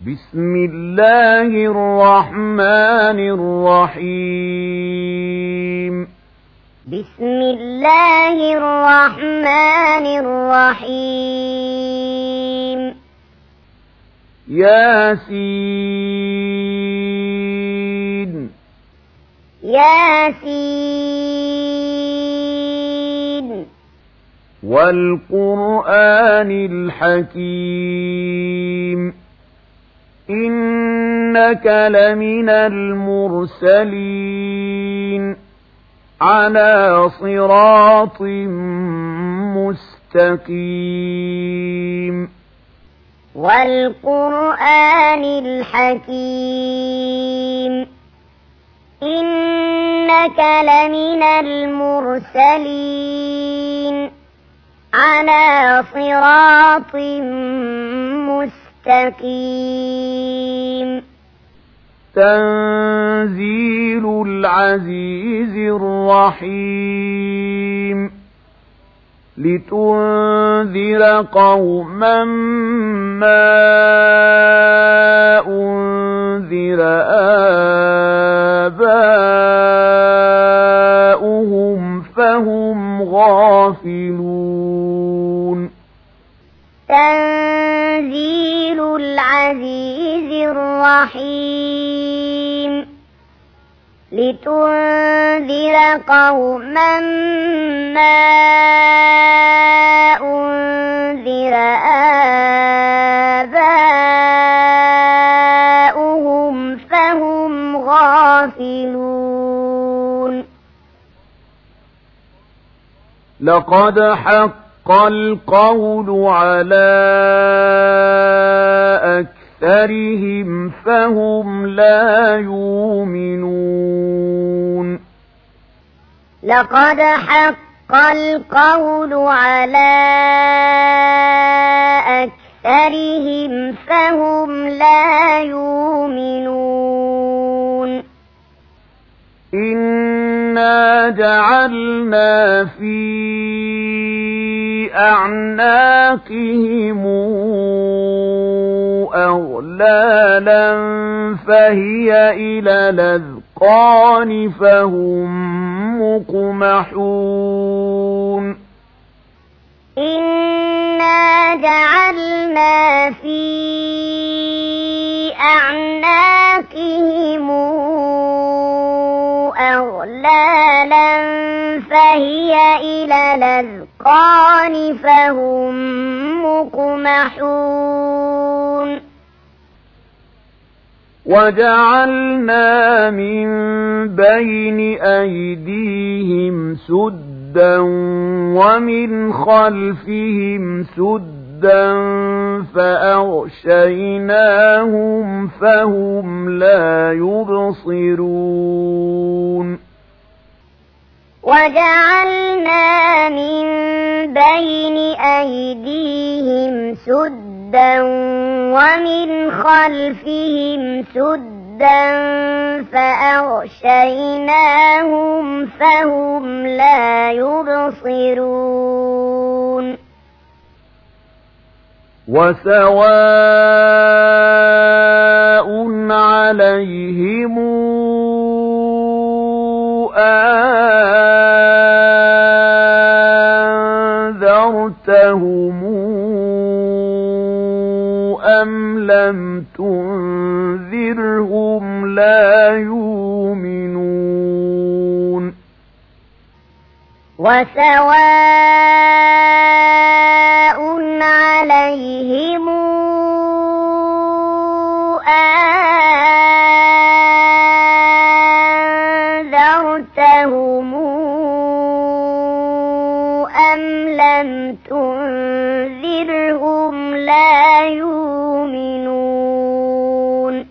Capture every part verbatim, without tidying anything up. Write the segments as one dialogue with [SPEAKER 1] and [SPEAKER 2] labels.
[SPEAKER 1] بسم الله الرحمن الرحيم
[SPEAKER 2] بسم الله الرحمن الرحيم
[SPEAKER 1] ياسين
[SPEAKER 2] ياسين
[SPEAKER 1] والقرآن الحكيم إنك لمن المرسلين على صراط مستقيم
[SPEAKER 2] والقرآن الحكيم إنك لمن المرسلين على صراط مستقيم
[SPEAKER 1] تنزيل العزيز الرحيم لتنذر قوما ما أنذر آباؤهم فهم غافلون
[SPEAKER 2] تنزيل العزيز الرحيم لتنذر قوما ما أنذر آباؤهم فهم غافلون
[SPEAKER 1] لقد حق القول على أكثرهم فهم لا يؤمنون
[SPEAKER 2] لقد حق القول على أكثرهم فهم لا يؤمنون
[SPEAKER 1] إنا جعلنا في أعناقهم أغلالا فهي إلى الأذقان فهم مقمحون
[SPEAKER 2] إنا جعلنا في أعناقهم أغلالا فهي إلى الأذقان فهم مقمحون
[SPEAKER 1] وجعلنا من بين أيديهم سدا ومن خلفهم سدا فأغشيناهم فهم لا يبصرون
[SPEAKER 2] وجعلنا من بين أيديهم سدا ومن خلفهم سدا فأغشيناهم فهم لا يبصرون
[SPEAKER 1] وسواء عليهم أنذرتهم أم لم تنذرهم لا يؤمنون
[SPEAKER 2] وسواء عليهم أنذرتهم أم لم تنذرهم لا يؤمنون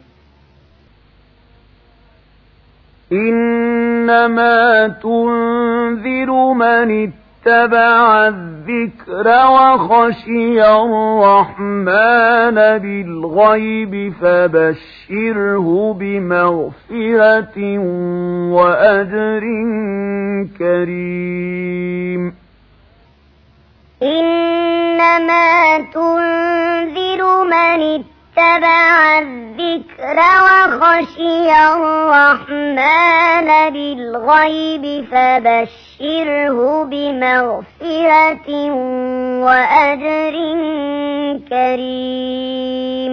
[SPEAKER 1] إنما تنذر من اتبع الذكر وخشي الرحمن بالغيب فبشره بمغفرة وأجر كريم
[SPEAKER 2] إنما تنذر من اتبع الذكر وخشي الرحمن بالغيب فبشره بمغفرة وأجر كريم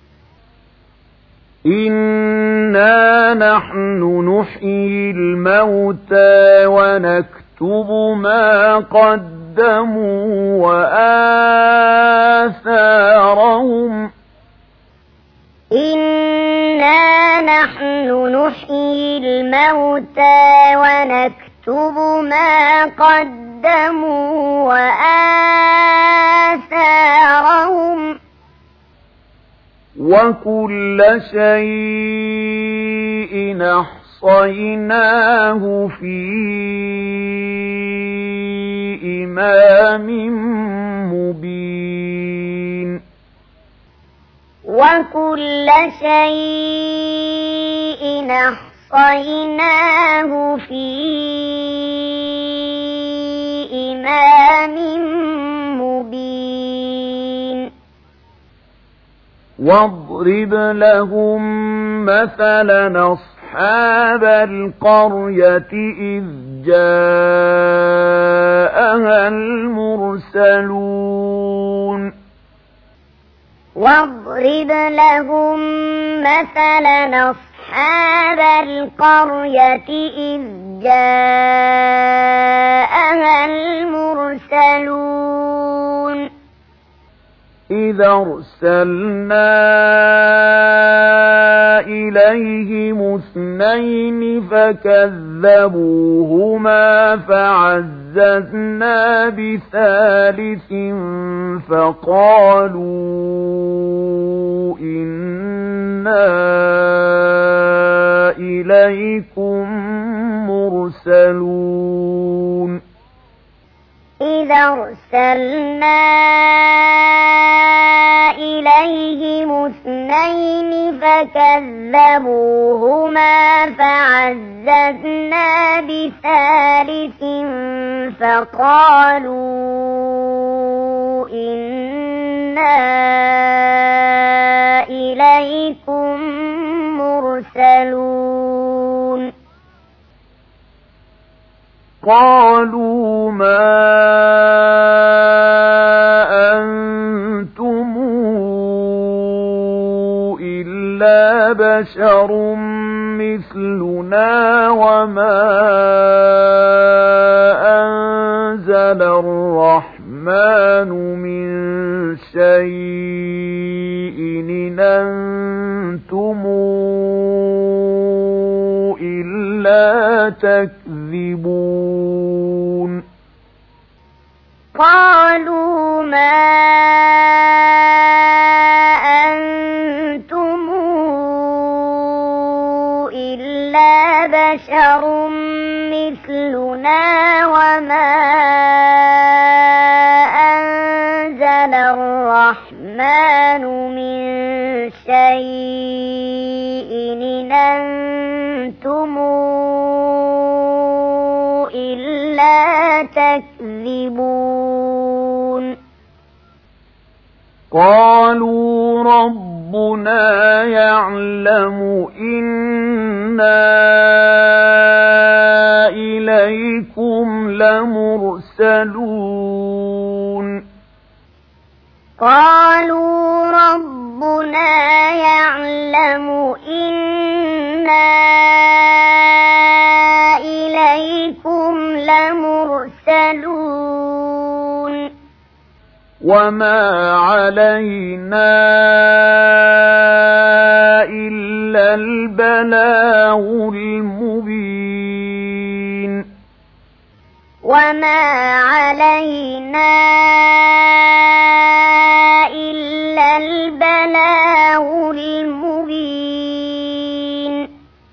[SPEAKER 1] إنا نحن نحيي الموتى ونكتب ما قدموا وآثارهم
[SPEAKER 2] إنا نحن نحيي الموتى ونكتب ما قدموا وآثارهم
[SPEAKER 1] وكل شيء أحصيناه في إمام مبين
[SPEAKER 2] وكل شيء أحصيناه في إمام مبين
[SPEAKER 1] واضرب لهم مثلا أصحاب القرية إذ جاءها المرسلون
[SPEAKER 2] واضرب لهم مثلا أصحاب القرية إذ جاءها المرسلون
[SPEAKER 1] إذا أرسلنا إليهم اثنين فكذبوهما فعززنا بثالث فقالوا إنا إليكم مرسلون
[SPEAKER 2] إذا أرسلنا إليهم اثنين فكذبوهما فعززنا بثالث فقالوا إنا إليكم مرسلون
[SPEAKER 1] قالوا ما أنتم إلا بشر مثلنا وما أنزل الرحمن من شيء إن أنتم إلا تكذبون
[SPEAKER 2] قالوا ما أنتم إلا بشر مثلنا وما أنزل الرحمن من شيء إن أنتم إلا تكذبون
[SPEAKER 1] قالوا ربنا يعلم إنا إليكم لمرسلون
[SPEAKER 2] قالوا ربنا يعلم إنا إليكم لمرسلون
[SPEAKER 1] وما علينا إلا البلاغ المبين
[SPEAKER 2] وما علينا إلا البلاغ المبين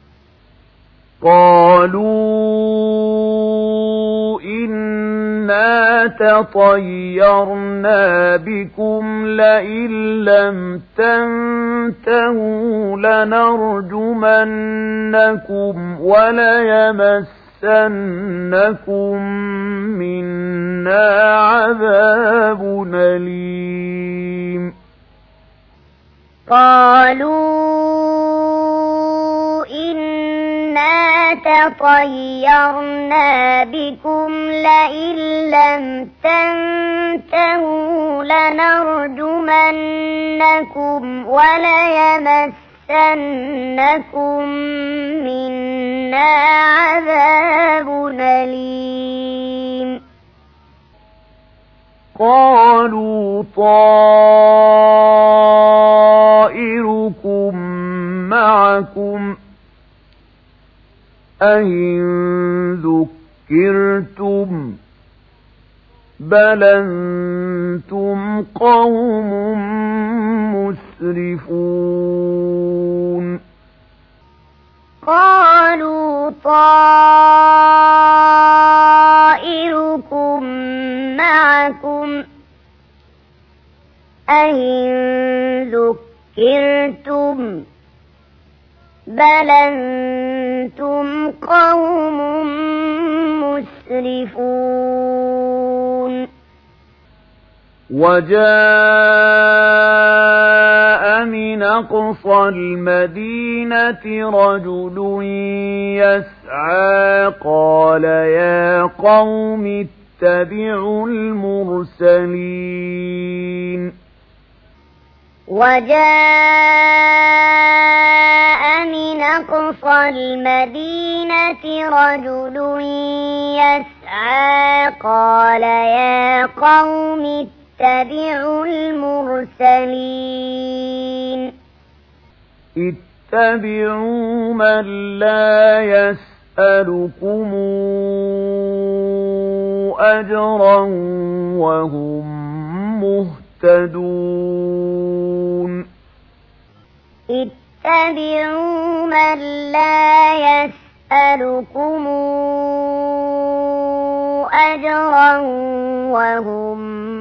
[SPEAKER 1] قالوا إنا تطيرنا بكم لئن لم تنتهوا لنرجمنكم وليمسنكم منا عذاب أليم
[SPEAKER 2] قالوا إنا تطيرنا بكم لئن لم تنتهوا لنرجمنكم وليمسنكم منا عذاب أليم
[SPEAKER 1] قالوا طائركم معكم أئن ذكرتم بل أنتم قوم مسرفون
[SPEAKER 2] قالوا طائركم معكم أئن ذكرتم بل أنتم قوم مسرفون
[SPEAKER 1] وجاء من أقصى المدينة رجل يسعى قال يا قوم اتبعوا المرسلين
[SPEAKER 2] وجاء من أقصى المدينة رجل يسعى قال يا قوم اتبعوا المرسلين
[SPEAKER 1] اتبعوا من لا يسألكم أجرا وهم مهتدون
[SPEAKER 2] اتبعوا من لا يسألكم أجرا وهم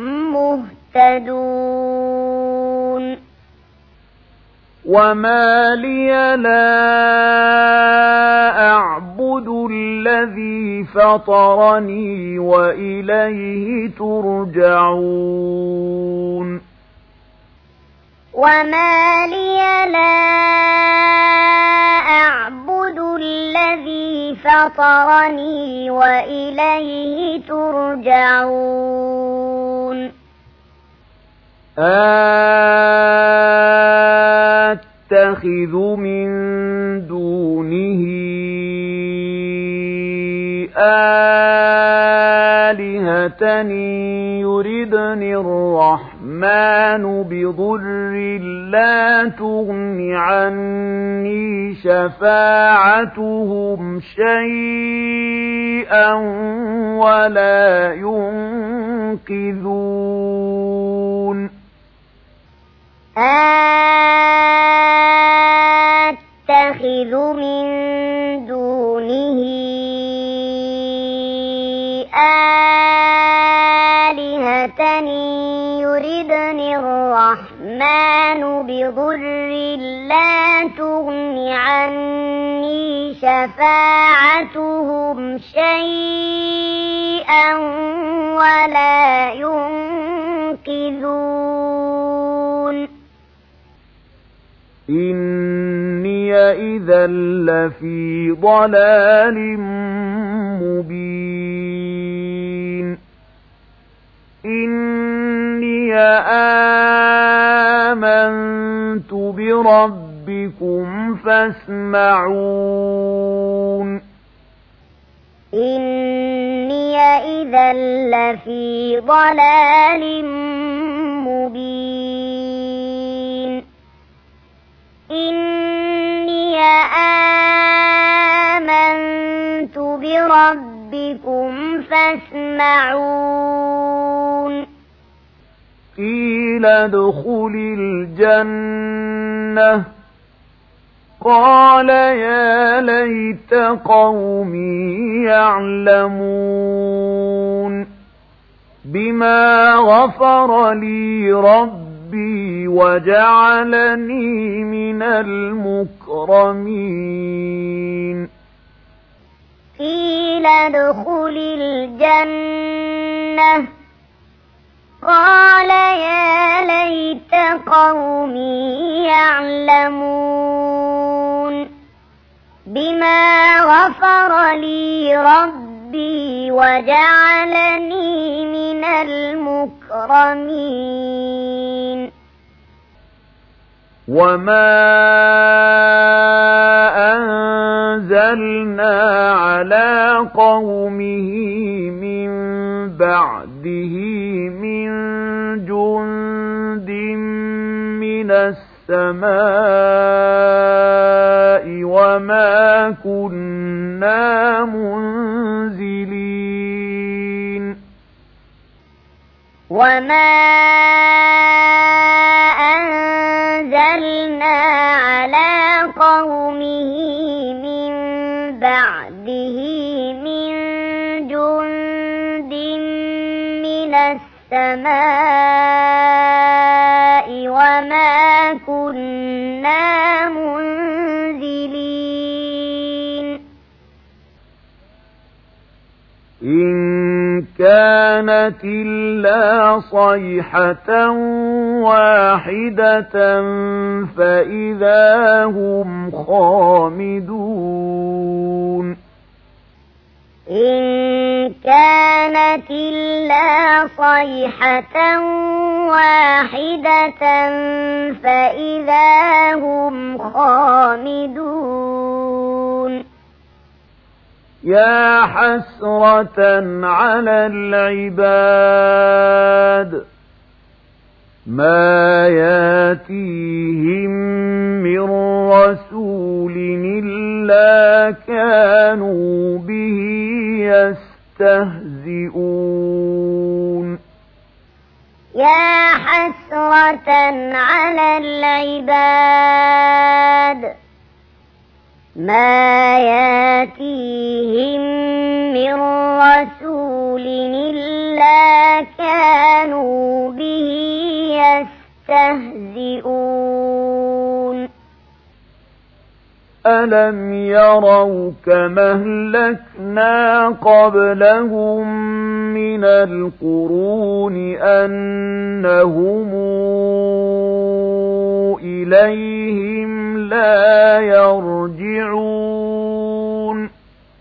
[SPEAKER 2] مهتدون
[SPEAKER 1] وما لي لا أعبد الذي فطرني وإليه ترجعون
[SPEAKER 2] وما لي لا أعبد الذي فطرني وإليه ترجعون
[SPEAKER 1] أتخذ من دونه آلهة يردني الرحمن بضر لا تغن عني شفاعتهم شيئا ولا ينقذون
[SPEAKER 2] أتخذ من دونه آلهة يردني الرحمن بضر لا تغن عني شفاعتهم شيئا ولا ينقذون
[SPEAKER 1] إني إذا لفي ضلال مبين إني آمنت بربكم فاسمعون
[SPEAKER 2] إني إذا لفي ضلال مبين إني آمنت بربكم فاسمعون
[SPEAKER 1] قيل ادخل الجنة قال يا ليت قومي يعلمون بما غفر لي ربي وجعلني من المكرمين
[SPEAKER 2] قيل ادخل الجنة قال يا ليت قومي يعلمون بما غفر لي ربي وجعلني من المكرمين
[SPEAKER 1] وما أنزلنا على قومه من بعده من جند من السماء وما كنا منزلين
[SPEAKER 2] وما أنزلنا على قومه من بعده من جند من السماء وما كنا منزلين
[SPEAKER 1] إن كانت إلا صيحة واحدة فإذا هم خامدون
[SPEAKER 2] إن كانت إلا صيحة واحدة فإذا هم خامدون
[SPEAKER 1] يا حسرة على العباد ما ياتيهم من رسول إلا كانوا به يستهزئون
[SPEAKER 2] يا حسرة على العباد ما ياتيهم من رسول إلا كانوا به يستهزئون
[SPEAKER 1] ألم يروا كما أهلكنا قبلهم من القرون أنهم إليهم لا يرجعون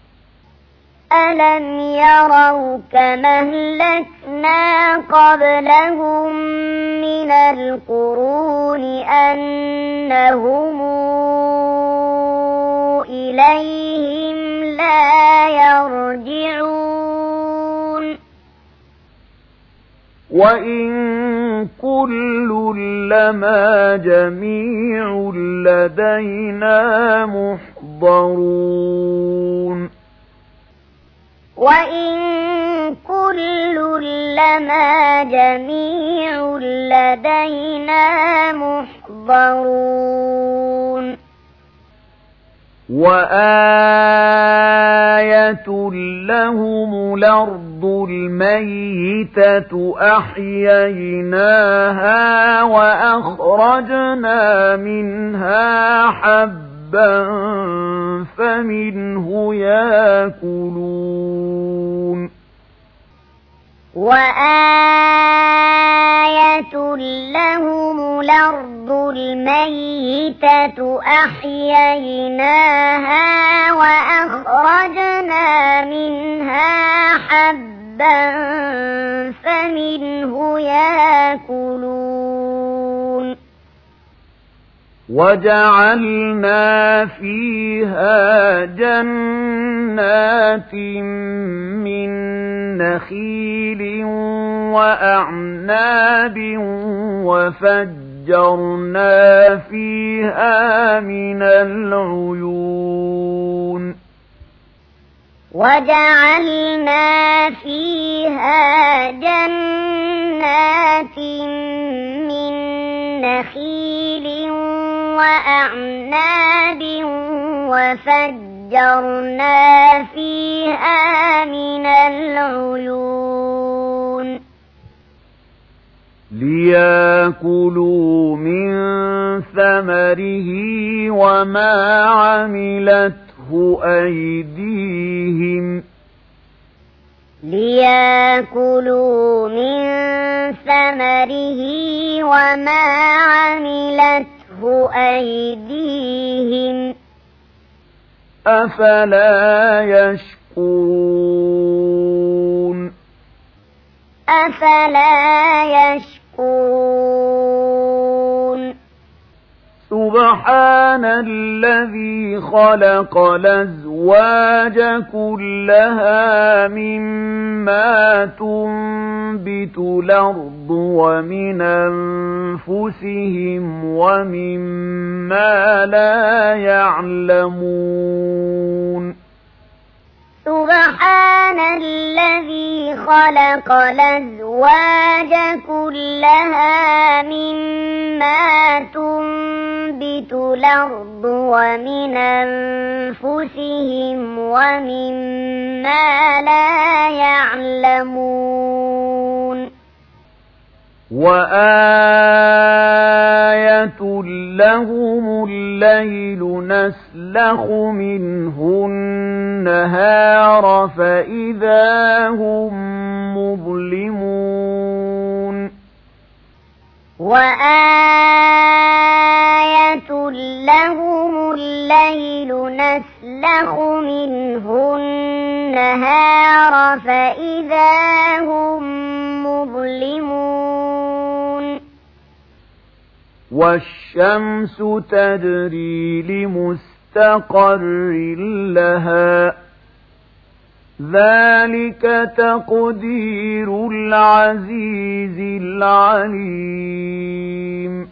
[SPEAKER 2] ألم يروا كما أهلكنا قبلهم من القرون أنهم إليهم لا يرجعون
[SPEAKER 1] وإن كل لما جميع لدينا محضرون
[SPEAKER 2] وإن كل لما جميع لدينا محضرون
[SPEAKER 1] وآية لهم الأرض الميتة أحييناها وأخرجنا منها حبا فمنه يأكلون
[SPEAKER 2] وآية لهم الأرض الميتة أحييناها وأخرجنا منها حبا فمنه يأكلون
[SPEAKER 1] وجعلنا فيها جنات من نخيل وأعناب وفجرنا فيها من العيون
[SPEAKER 2] وجعلنا فيها جنات من نخيل وأعناب وفجرنا فيها من العيون
[SPEAKER 1] ليأكلوا من ثمره وما عملته أيديهم
[SPEAKER 2] ليأكلوا من ثمره وما عملته أيديهم
[SPEAKER 1] أفلا يشكرون
[SPEAKER 2] أفلا يشكرون
[SPEAKER 1] سبحان الذي خلق الأزواج كلها مما تنبت الأرض ومن أنفسهم ومما لا يعلمون
[SPEAKER 2] سبحان الذي خلق الأزواج كلها مما تنبت الأرض ومن أنفسهم ومما لا يعلمون
[SPEAKER 1] وآية لهم الليل نسلخ منه النهار فإذا هم مظلمون
[SPEAKER 2] وآية لهم الليل نسلخ منه النهار فإذا هم مظلمون
[SPEAKER 1] والشمس تجري لمستقر لها ذلك تقدير العزيز العليم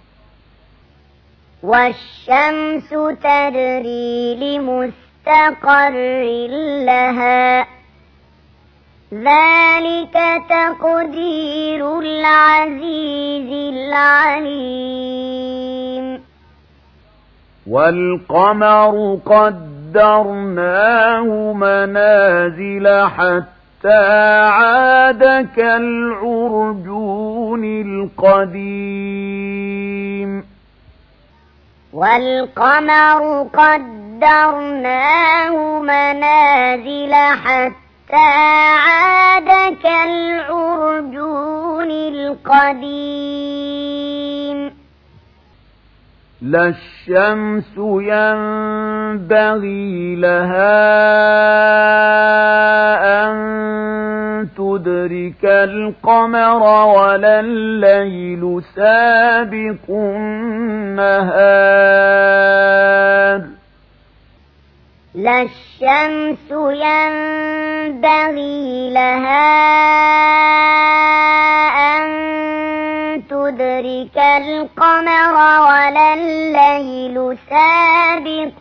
[SPEAKER 2] والشمس تجري لمستقر لها ذلك تقدير العزيز العليم
[SPEAKER 1] والقمر قدرناه منازل حتى عاد كالعرجون القديم
[SPEAKER 2] والقمر قدرناه منازل حتى عاد كالعرجون القديم
[SPEAKER 1] لا الشمس ينبغي لها أن تدرك القمر ولا الليل سابق النهار
[SPEAKER 2] لا الشمس ينبغي لها أن تدرك القمر ولا الليل سابق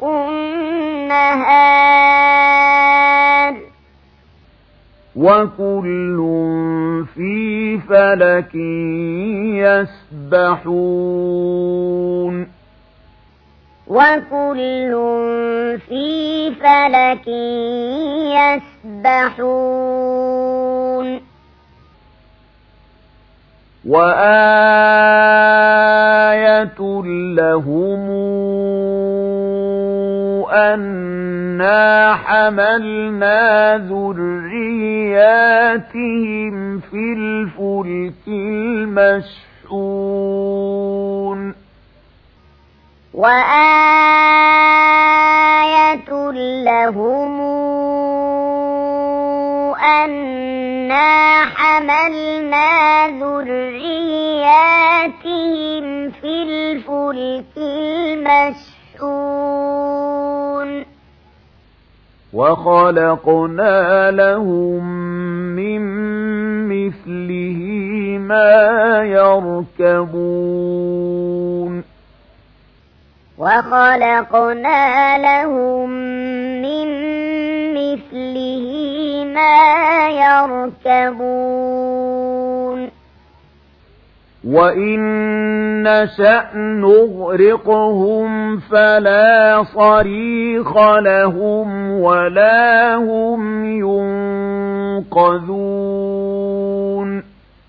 [SPEAKER 2] النهار
[SPEAKER 1] وكل في فلك يسبحون
[SPEAKER 2] وكل في فلك يسبحون
[SPEAKER 1] وآية لهم أنا حملنا ذرياتهم في الفلك المشحون
[SPEAKER 2] وآية لهم أنا حملنا ذرياتهم في الفلك المشحون
[SPEAKER 1] وخلقنا لهم من مثله ما يركبون
[SPEAKER 2] وخلقنا لهم من مثله ما يركبون
[SPEAKER 1] وإن نشأ نغرقهم فلا صريخ لهم ولا هم ينقذون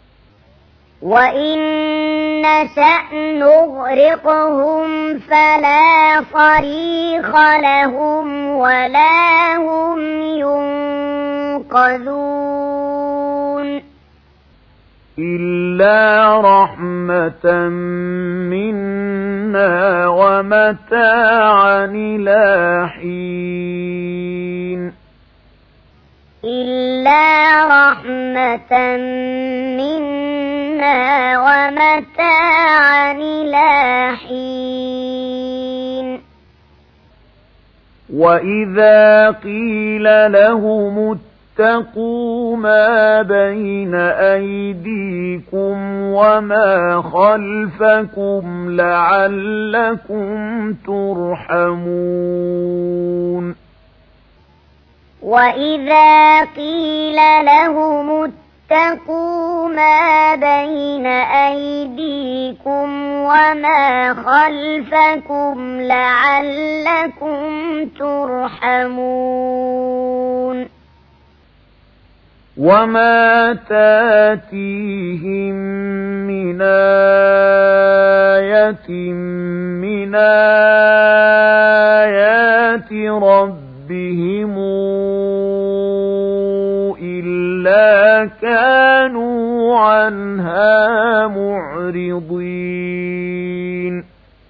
[SPEAKER 2] وإن نشأ نغرقهم فلا صريخ لهم ولا هم ينقذون
[SPEAKER 1] إلا رحمة منا ومتاعا إلى حين
[SPEAKER 2] إلا رحمة منا ومتاعا إلى حين
[SPEAKER 1] وإذا قيل لهم اتقوا ما بين أيديكم وما خلفكم لعلكم ترحمون
[SPEAKER 2] وإذا قيل لهم اتقوا ما بين أيديكم وما خلفكم لعلكم ترحمون
[SPEAKER 1] وما تاتيهم من آية من آيات ربهم إلا كانوا عنها معرضين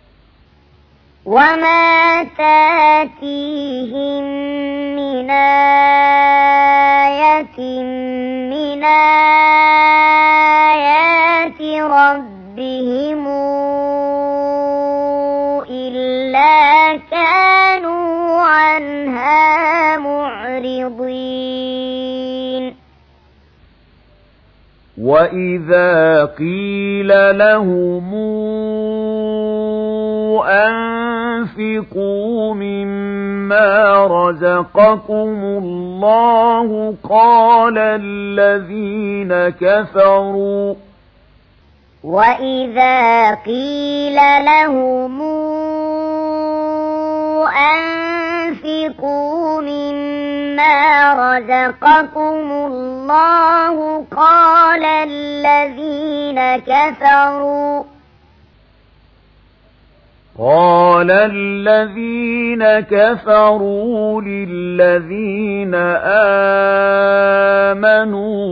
[SPEAKER 2] وما تاتيهم من آية من آيات ربهم إلا كانوا عنها معرضين
[SPEAKER 1] وإذا قيل لهم أنفقوا مما رزقكم الله قال الذين كفروا
[SPEAKER 2] وإذا قيل لهم أنفقوا مما رزقكم الله قال الذين كفروا
[SPEAKER 1] قال الذين كفروا للذين آمنوا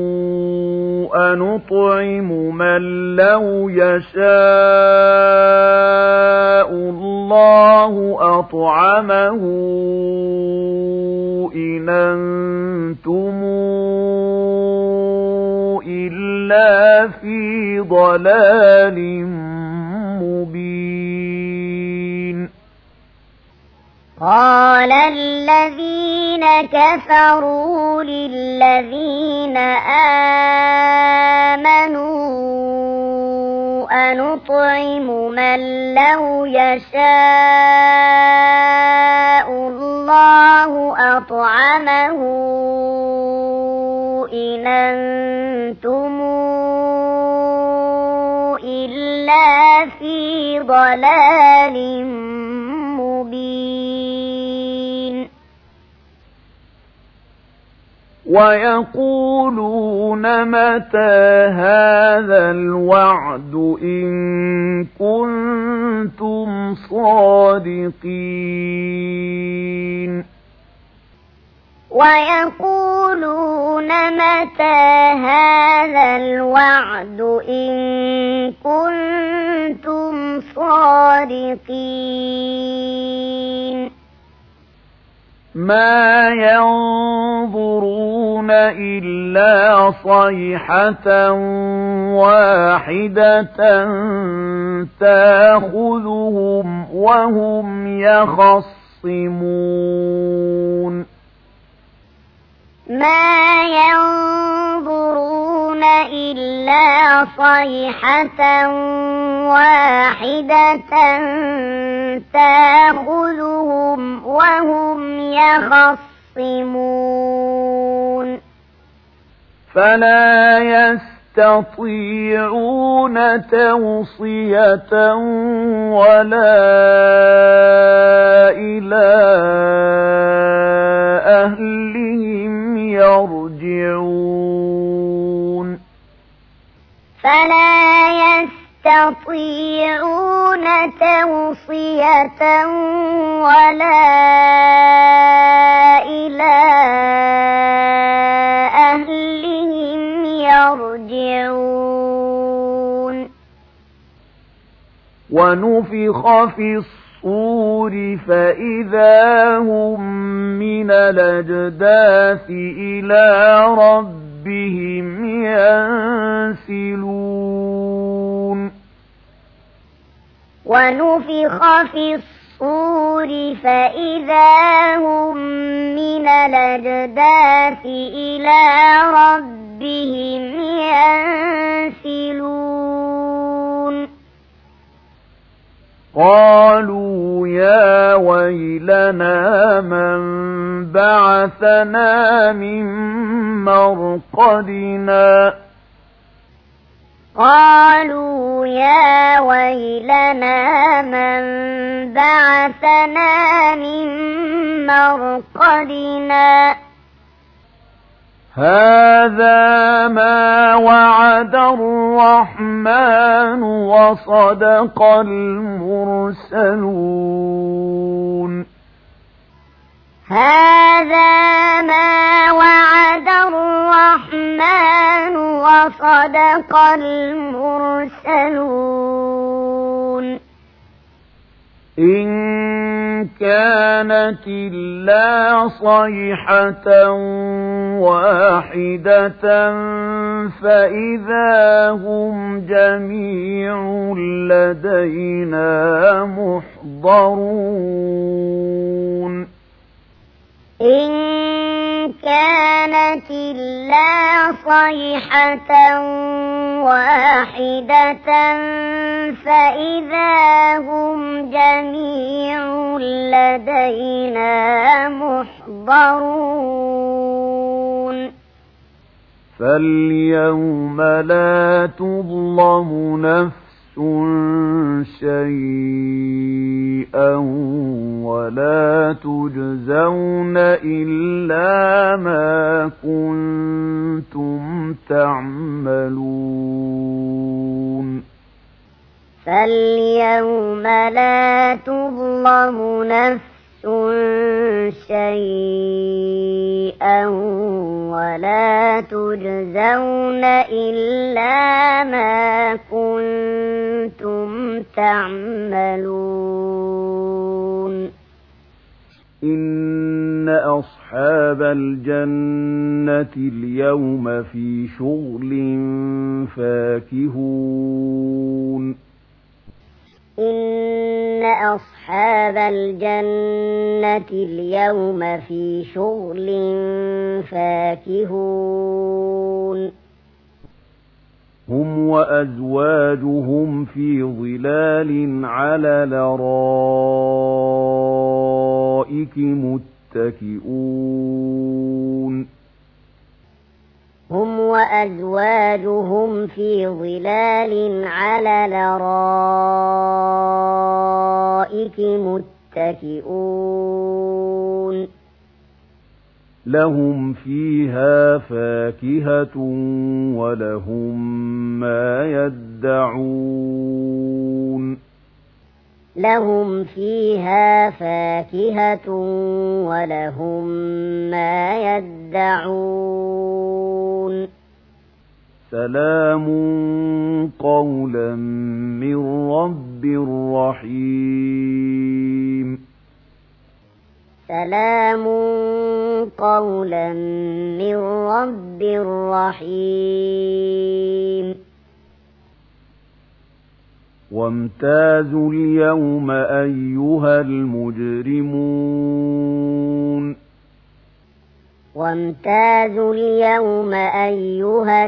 [SPEAKER 1] أنطعم من لو يشاء الله أطعمه إن أنتم إلا في ضلال مبين
[SPEAKER 2] قال الذين كفروا للذين آمنوا أنطعم من لو يشاء الله أطعمه إن أنتم إلا في ضلال مبين
[SPEAKER 1] ويقولون متى هذا الوعد إن كنتم صادقين
[SPEAKER 2] ويقولون متى هذا الوعد إن كنتم صادقين
[SPEAKER 1] ما ينظرون إلا صيحة واحدة تأخذهم وهم يخصمون
[SPEAKER 2] ما ينظرون إلا صيحة واحدة تأخذهم وهم يخصمون
[SPEAKER 1] فلا يستطيعون توصية ولا إلى أهلهم يرجعون
[SPEAKER 2] فلا يستطيعون توصية ولا إلى أهلهم يرجعون
[SPEAKER 1] ونفخ في الصور فإذا هم من الأجداث إلى ربهم ينسلون
[SPEAKER 2] ونفخ في الصور فإذا هم من الأجداث إلى ربهم ينسلون
[SPEAKER 1] قالوا يا ويلنا من بعثنا من مرقدنا
[SPEAKER 2] قالوا يا ويلنا من بعثنا من مرقدنا
[SPEAKER 1] هذا ما وعد الرحمن وصدق المرسلون
[SPEAKER 2] هذا ما وعد الرحمن وصدق المرسلون
[SPEAKER 1] إن كانت إلا صيحة واحدة فإذا هم جميع لدينا محضرون
[SPEAKER 2] إن كانت إلا صيحة واحدة فإذا هم جميع لدينا محضرون
[SPEAKER 1] فاليوم لا تظلم نفس شيئا ولا تجزون إلا ما كنتم تعملون
[SPEAKER 2] فاليوم لا تظلم نفس شيئا ولا تجزون إلا ما كنتم تعملون
[SPEAKER 1] إن أصحاب الجنة اليوم في شغل فاكهون
[SPEAKER 2] إن أصحاب الجنة اليوم في شغل فاكهون
[SPEAKER 1] هم وأزواجهم في ظلال على الأرائك متكئون
[SPEAKER 2] هم وأزواجهم في ظلال على الأرائك متكئون
[SPEAKER 1] لهم فيها فاكهة ولهم ما يدعون
[SPEAKER 2] لهم فيها فاكهة ولهم ما يدعون
[SPEAKER 1] سلام قولا من رب رحيم
[SPEAKER 2] سلام قولا من رب رحيم
[SPEAKER 1] وامتازوا اليوم أيها المجرمون
[SPEAKER 2] وامتازوا اليوم أيها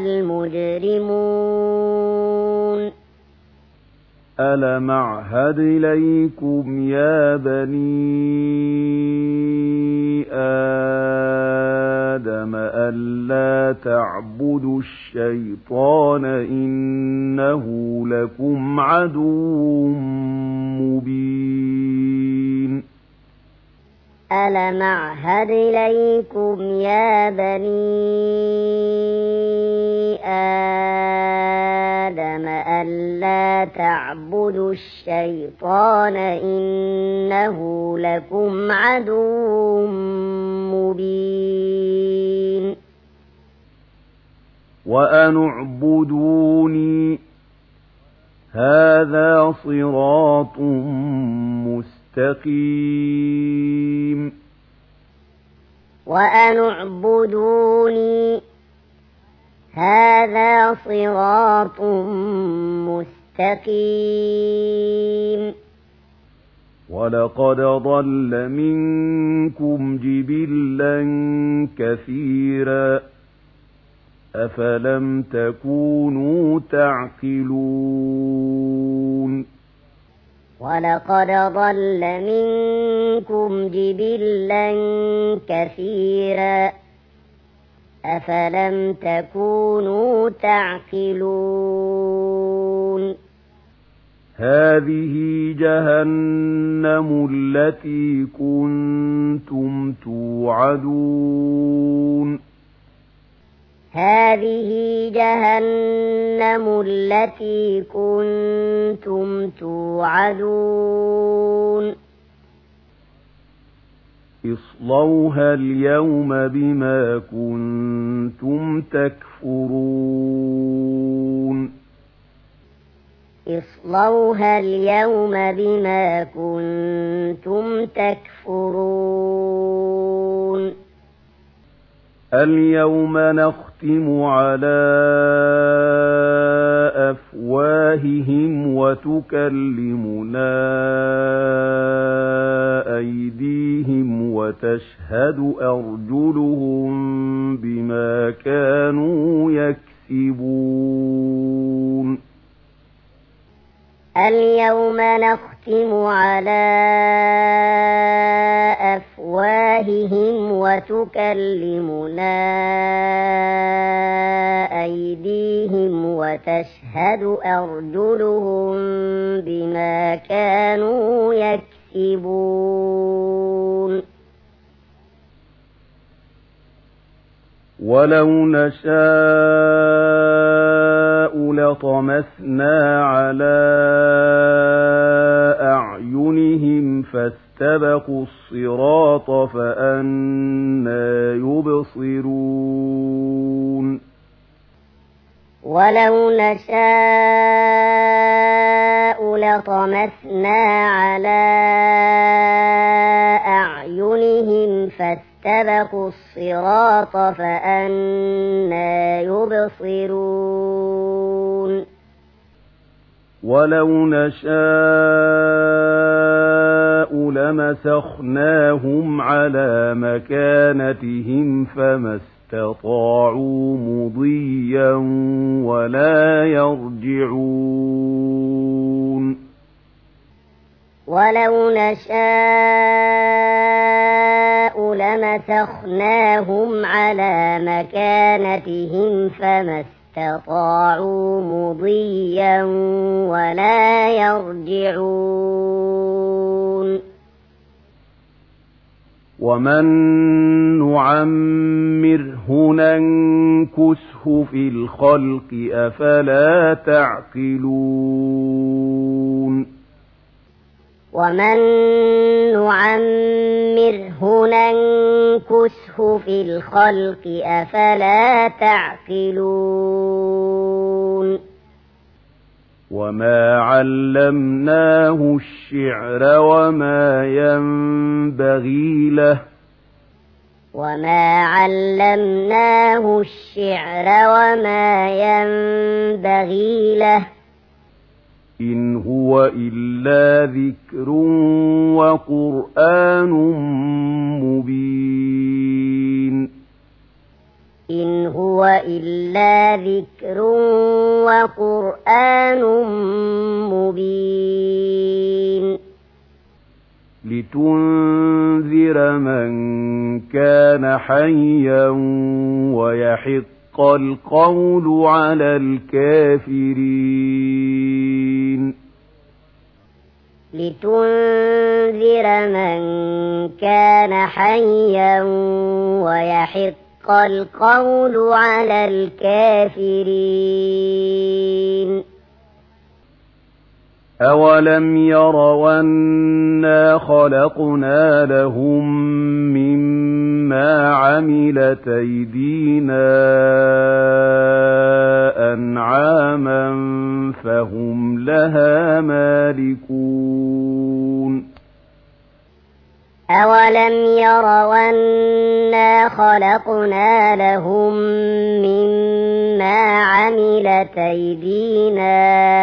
[SPEAKER 2] المجرمون
[SPEAKER 1] ألم أعهد إليكم يا بني آدم ألا تعبدوا الشيطان إنه لكم عدو مبين
[SPEAKER 2] ألم أعهد إليكم يا بني آدم ألا تعبدوا الشيطان إنه لكم عدو مبين
[SPEAKER 1] وأن اعبدوني هذا صراط مستقيم
[SPEAKER 2] وأن اعبدوني هذا صراط مستقيم
[SPEAKER 1] ولقد ضل منكم جبلا كثيرا أفلم تكونوا تعقلون
[SPEAKER 2] ولقد ضل منكم جبلا كثيرا أفلم تكونوا تعقلون
[SPEAKER 1] هذه جهنم التي كنتم توعدون
[SPEAKER 2] هذه جهنم التي كنتم توعدون
[SPEAKER 1] اصلوها اليوم بما كنتم تكفرون
[SPEAKER 2] اصلوها اليوم بما كنتم تكفرون
[SPEAKER 1] اليوم نختم على أفواههم وتكلمنا أيديهم وتشهد أرجلهم بما كانوا يكسبون
[SPEAKER 2] اليوم نختم على أفواههم وتكلمنا أيديهم وتشهد أرجلهم بما كانوا يكسبون
[SPEAKER 1] ولو نشاء لطمسنا على أعينهم فاستبقوا الصراط فأنى يبصرون
[SPEAKER 2] ولو نشاء لطمسنا على أعينهم فاستبقوا الصراط فأنى يبصرون
[SPEAKER 1] ولو نشاء لمسخناهم على مكانتهم فما استطاعوا مضيا ولا يرجعون
[SPEAKER 2] ولو نشاء لمسخناهم على مكانتهم فما استطاعوا مضيا ولا يرجعون
[SPEAKER 1] ومن نعمره ننكسه في الخلق أفلا تعقلون
[SPEAKER 2] ومن نعمره ننكسه في الخلق أفلا تعقلون
[SPEAKER 1] وما علمناه الشعر وما ينبغي له
[SPEAKER 2] وما علمناه الشعر وما ينبغي له
[SPEAKER 1] إن هو إلا ذكر وقرآن مبين
[SPEAKER 2] إن هو إلا ذكر وقرآن مبين
[SPEAKER 1] لتنذر من كان حيا ويحق القول على الكافرين
[SPEAKER 2] لتنذر من كان حيا ويحق القول على الكافرين
[SPEAKER 1] أولم يروا أنا خلقنا لهم مما عملت أيدينا أنعاما فهم لها مالكون
[SPEAKER 2] أولم يروا أنا خلقنا لهم مما عملت أيدينا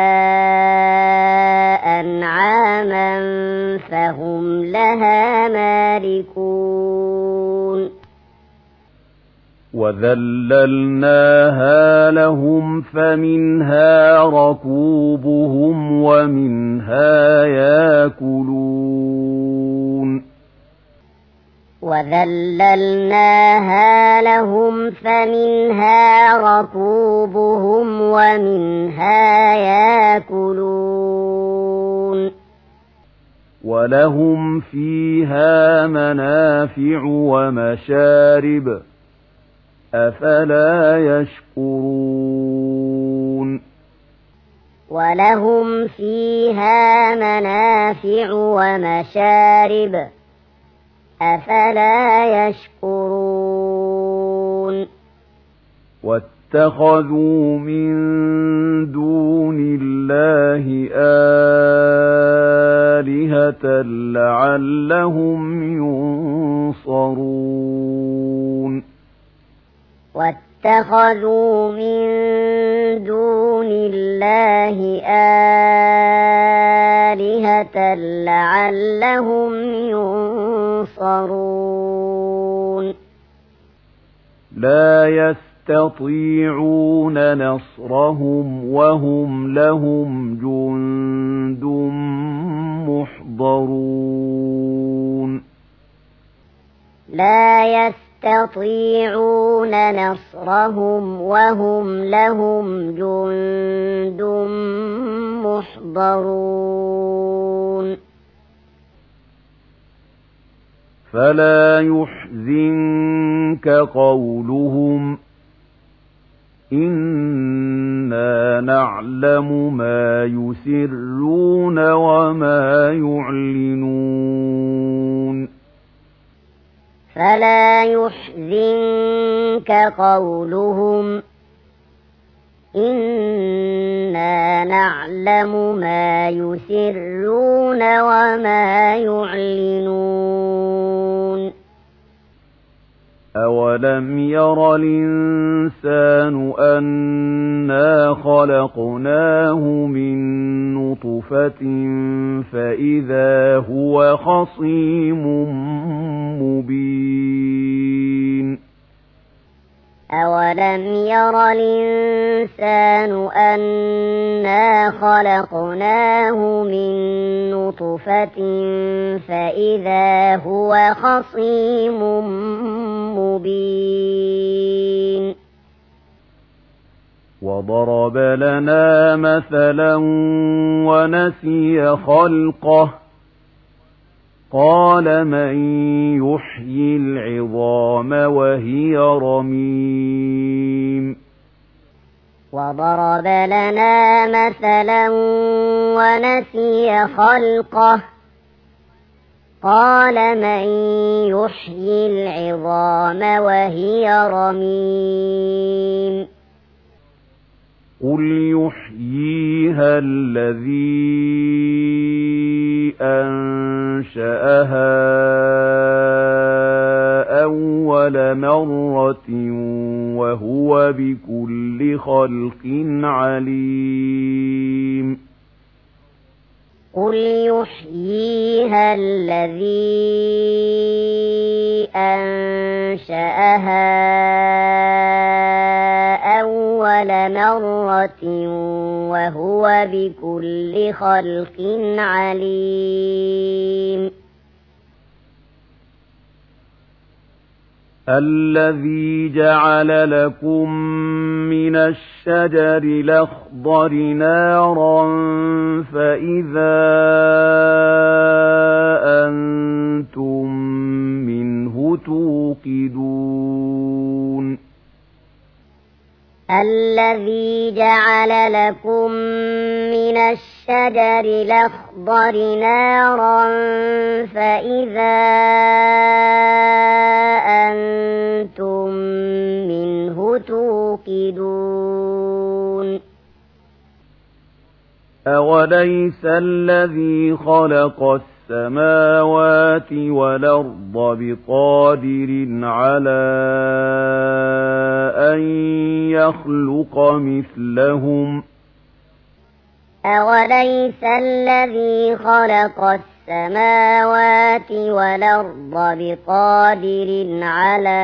[SPEAKER 2] أنعاما فهم لها مالكون
[SPEAKER 1] وذللناها لهم فمنها ركوبهم ومنها ياكلون
[SPEAKER 2] وذللناها لهم فمنها ركوبهم ومنها ياكلون
[SPEAKER 1] ولهم فيها منافع ومشارب أفلا يشكرون
[SPEAKER 2] ولهم فيها منافع ومشارب أفلا يشكرون
[SPEAKER 1] واتخذوا من دون الله آلهة لعلهم ينصرون
[SPEAKER 2] واتخذوا من دون الله آلهة لعلهم ينصرون
[SPEAKER 1] لا يستطيعون نصرهم وهم لهم جند محضرون
[SPEAKER 2] لا يستطيعون نصرهم وهم لهم جند محضرون
[SPEAKER 1] فلا يحزنك قولهم إنا نعلم ما يسرون وما يعلنون
[SPEAKER 2] فلا يحزنك قولهم إنا نعلم ما يسرون وما يعلنون
[SPEAKER 1] أولم ير الإنسان أنا خلقناه من نطفة فإذا هو خصيم مبين
[SPEAKER 2] أولم ير الإنسان أنا خلقناه من نطفة فإذا هو خصيم مبين
[SPEAKER 1] وضرب لنا مثلا ونسي خلقه قال من يحيي العظام وهي رميم
[SPEAKER 2] وضرب لنا مثلا ونسي خلقه قال من يحيي العظام وهي رميم
[SPEAKER 1] قل يحييها الذي أنشأها أول مرة وهو بكل خلق عليم
[SPEAKER 2] قل يحييها الذي أنشأها أول مرة وهو بكل خلق عليم
[SPEAKER 1] الذي جعل لكم من الشجر الأخضر نارا فإذا أنتم منه توقدون
[SPEAKER 2] الذي جعل لكم من الشجر الأخضر نارا فإذا أنتم منه توقدون
[SPEAKER 1] أوليس الذي خلق السماوات والأرض بقادر على أن يخلق مثلهم
[SPEAKER 2] أوليس الذي خلق السماوات والأرض بقادر على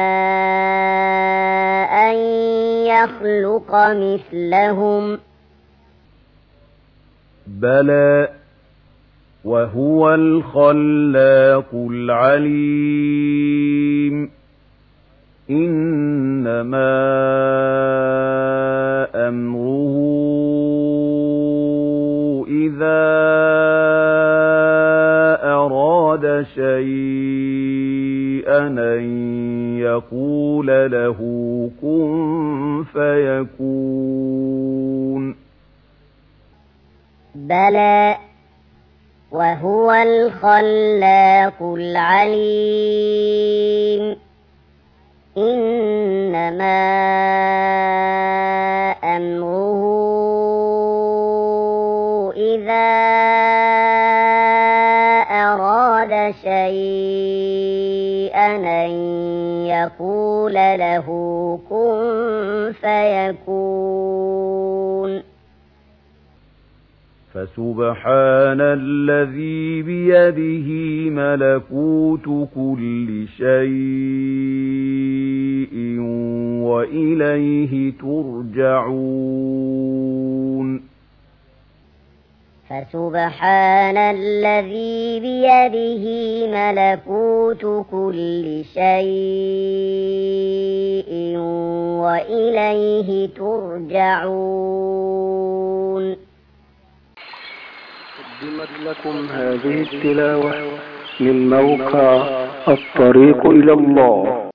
[SPEAKER 2] أن يخلق مثلهم
[SPEAKER 1] بلى وهو الخلاق العليم إنما أمره إذا أراد شيئا أن يقول له كن فيكون
[SPEAKER 2] بلى وهو الخلاق العليم إنما أمره إذا أراد شيئا أن يقول له كن فيكون
[SPEAKER 1] فسبحان الذي بيده ملكوت كل شيء وإليه ترجعون
[SPEAKER 2] فسبحان الذي بيده ملكوت كل شيء وإليه ترجعون.
[SPEAKER 3] قدمت لكم هذه التلاوة من موقع الطريق إلى الله.